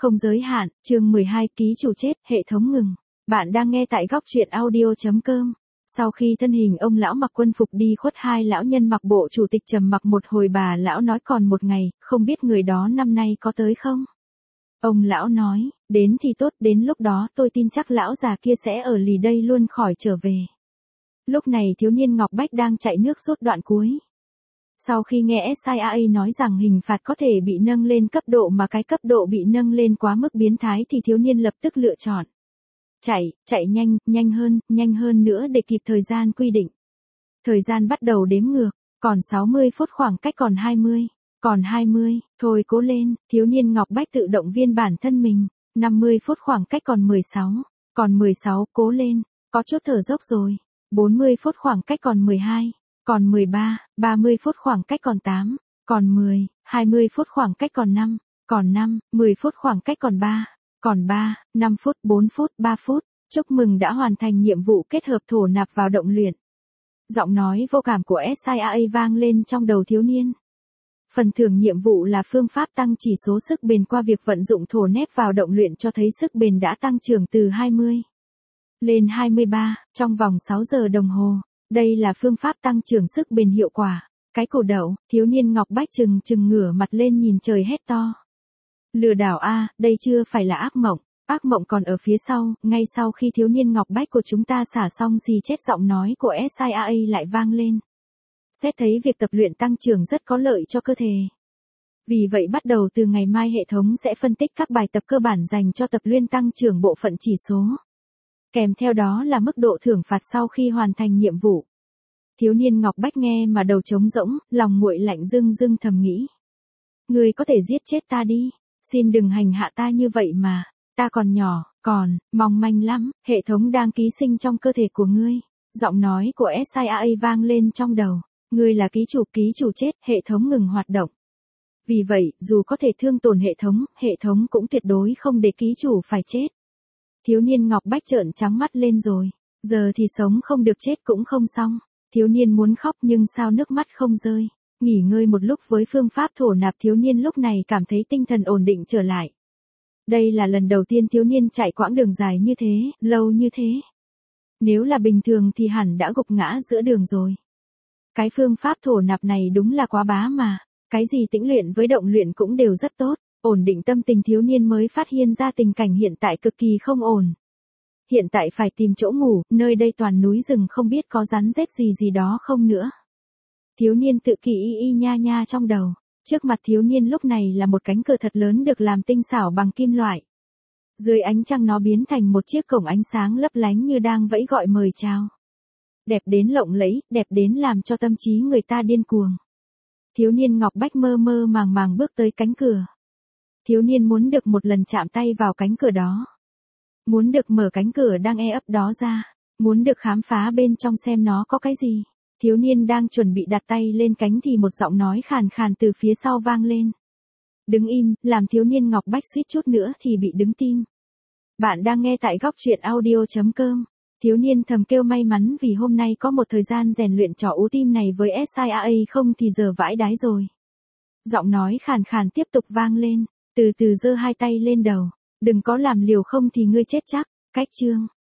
Không giới hạn, chương 12 ký chủ chết, hệ thống ngừng. Bạn đang nghe tại góc truyện audio.com. Sau khi thân hình ông lão mặc quân phục đi khuất, hai lão nhân mặc bộ chủ tịch trầm mặc một hồi. Bà lão nói còn một ngày, không biết người đó năm nay có tới không? Ông lão nói, đến thì tốt, đến lúc đó tôi tin chắc lão già kia sẽ ở lì đây luôn khỏi trở về. Lúc này thiếu niên Ngọc Bách đang chạy nước rút đoạn cuối. Sau khi nghe SIA nói rằng hình phạt có thể bị nâng lên cấp độ mà cái cấp độ bị nâng lên quá mức biến thái thì thiếu niên lập tức lựa chọn chạy nhanh, nhanh hơn nữa để kịp thời gian quy định. Thời gian bắt đầu đếm ngược, còn 60 phút, khoảng cách còn 20, thôi cố lên, thiếu niên Ngọc Bách tự động viên bản thân mình. 50 phút, khoảng cách còn 16, cố lên, có chút thở dốc rồi. 40 phút, khoảng cách còn 12, còn 13, 30 phút, khoảng cách còn 8, còn 10, 20 phút, khoảng cách còn 5, 10 phút, khoảng cách còn 3, 5 phút, 4 phút, 3 phút. Chúc mừng đã hoàn thành nhiệm vụ kết hợp thổ nạp vào động luyện. Giọng nói vô cảm của SIA vang lên trong đầu thiếu niên. Phần thưởng nhiệm vụ là phương pháp tăng chỉ số sức bền qua việc vận dụng thổ nếp vào động luyện, cho thấy sức bền đã tăng trưởng từ 20 lên 23 trong vòng 6 giờ đồng hồ. Đây là phương pháp tăng trưởng sức bền hiệu quả. Cái củ đậu, thiếu niên Ngọc Bách chừng ngửa mặt lên nhìn trời hét to. Lừa đảo a, đây chưa phải là ác mộng còn ở phía sau. Ngay sau khi thiếu niên Ngọc Bách của chúng ta xả xong xì chết, giọng nói của SIA lại vang lên. Xét thấy việc tập luyện tăng trưởng rất có lợi cho cơ thể. Vì vậy bắt đầu từ ngày mai hệ thống sẽ phân tích các bài tập cơ bản dành cho tập luyện tăng trưởng bộ phận chỉ số. Kèm theo đó là mức độ thưởng phạt sau khi hoàn thành nhiệm vụ. Thiếu niên Ngọc Bách nghe mà đầu trống rỗng, lòng nguội lạnh dưng thầm nghĩ. Ngươi có thể giết chết ta đi, xin đừng hành hạ ta như vậy mà, ta còn nhỏ, còn mong manh lắm, hệ thống đang ký sinh trong cơ thể của ngươi. Giọng nói của SIA vang lên trong đầu, ngươi là ký chủ chết, hệ thống ngừng hoạt động. Vì vậy, dù có thể thương tổn hệ thống cũng tuyệt đối không để ký chủ phải chết. Thiếu niên Ngọc Bách trợn trắng mắt lên rồi, giờ thì sống không được chết cũng không xong. Thiếu niên muốn khóc nhưng sao nước mắt không rơi. Nghỉ ngơi một lúc với phương pháp thổ nạp, thiếu niên lúc này cảm thấy tinh thần ổn định trở lại. Đây là lần đầu tiên thiếu niên chạy quãng đường dài như thế, lâu như thế. Nếu là bình thường thì hẳn đã gục ngã giữa đường rồi. Cái phương pháp thổ nạp này đúng là quá bá mà. Cái gì tĩnh luyện với động luyện cũng đều rất tốt. Ổn định tâm tình, thiếu niên mới phát hiện ra tình cảnh hiện tại cực kỳ không ổn. Hiện tại phải tìm chỗ ngủ, nơi đây toàn núi rừng, không biết có rắn rết gì đó không nữa. Thiếu niên tự kỷ nha trong đầu. Trước mặt thiếu niên lúc này là một cánh cửa thật lớn được làm tinh xảo bằng kim loại. Dưới ánh trăng nó biến thành một chiếc cổng ánh sáng lấp lánh như đang vẫy gọi mời chào. Đẹp đến lộng lẫy, đẹp đến làm cho tâm trí người ta điên cuồng. Thiếu niên Ngọc Bách mơ màng bước tới cánh cửa. Thiếu niên muốn được một lần chạm tay vào cánh cửa đó. Muốn được mở cánh cửa đang ấp đó ra. Muốn được khám phá bên trong xem nó có cái gì. Thiếu niên đang chuẩn bị đặt tay lên cánh thì một giọng nói khàn từ phía sau vang lên. Đứng im, làm thiếu niên Ngọc Bách suýt chút nữa thì bị đứng tim. Bạn đang nghe tại góc truyện audio.com. Thiếu niên thầm kêu may mắn vì hôm nay có một thời gian rèn luyện trò ú tim này với SIA, không thì giờ vãi đái rồi. Giọng nói khàn tiếp tục vang lên, từ từ giơ hai tay lên đầu. Đừng có làm liều không thì ngươi chết chắc. Cách chương.